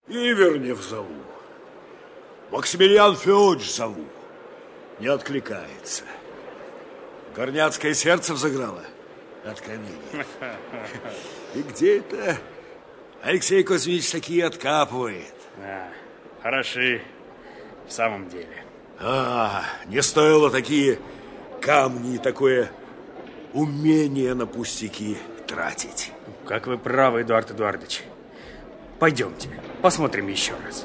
Ивернев зову. Максимилиан Федорович зову. Не откликается. Горняцкое сердце взыграло от камня. И где это Алексей Кузьмич такие откапывает? Хороши в самом деле. Не стоило такие камни и такое умение на пустяки тратить. Как вы правы, Эдуард Эдуардович. Пойдемте, посмотрим еще раз.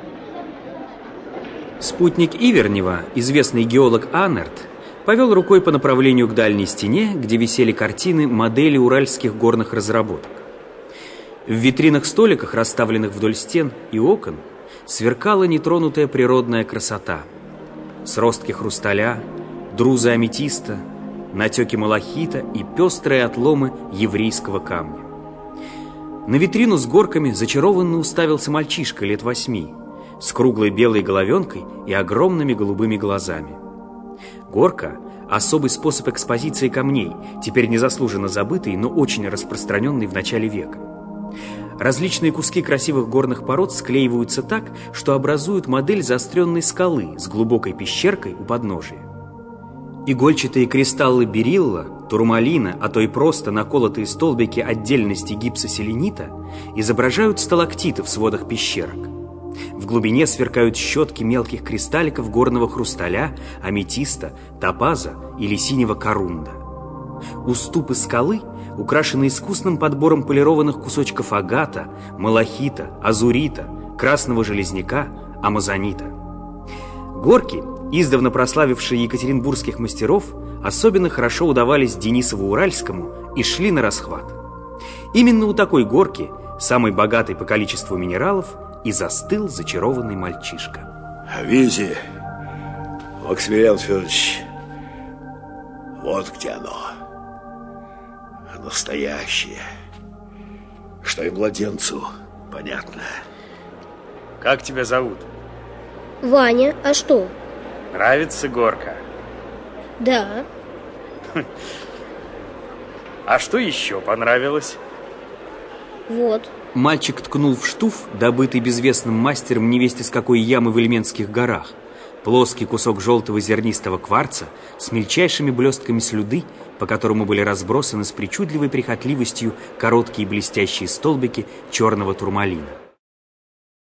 Спутник Ивернева, известный геолог Аннерт, повел рукой по направлению к дальней стене, где висели картины модели уральских горных разработок. В витринах-столиках, расставленных вдоль стен и окон, сверкала нетронутая природная красота. Сростки хрусталя, друзы аметиста, натеки малахита и пестрые отломы еврейского камня. На витрину с горками зачарованно уставился мальчишка лет 8, с круглой белой головенкой и огромными голубыми глазами. Горка – особый способ экспозиции камней, теперь незаслуженно забытый, но очень распространенный в начале века. Различные куски красивых горных пород склеиваются так, что образуют модель заостренной скалы с глубокой пещеркой у подножия. Игольчатые кристаллы берилла, турмалина, а то и просто наколотые столбики отдельности гипсоселенита изображают сталактиты в сводах пещерок. В глубине сверкают щетки мелких кристалликов горного хрусталя, аметиста, топаза или синего корунда. Уступы скалы украшены искусным подбором полированных кусочков агата, малахита, азурита, красного железняка, амазонита. Горки, издавна прославившие екатеринбургских мастеров, особенно хорошо удавались Денисову-Уральскому и шли на расхват. Именно у такой горки, самой богатой по количеству минералов, и застыл зачарованный мальчишка. Видите, Максимилиан Федорович, вот где оно. Настоящее. Что и младенцу понятно. Как тебя зовут? Ваня, а что? Нравится горка? Да. А что еще понравилось? Вот. Мальчик ткнул в штуф, добытый безвестным мастером невесть из какой ямы в Ильменских горах. Плоский кусок желтого зернистого кварца с мельчайшими блестками слюды, по которому были разбросаны с причудливой прихотливостью короткие блестящие столбики черного турмалина.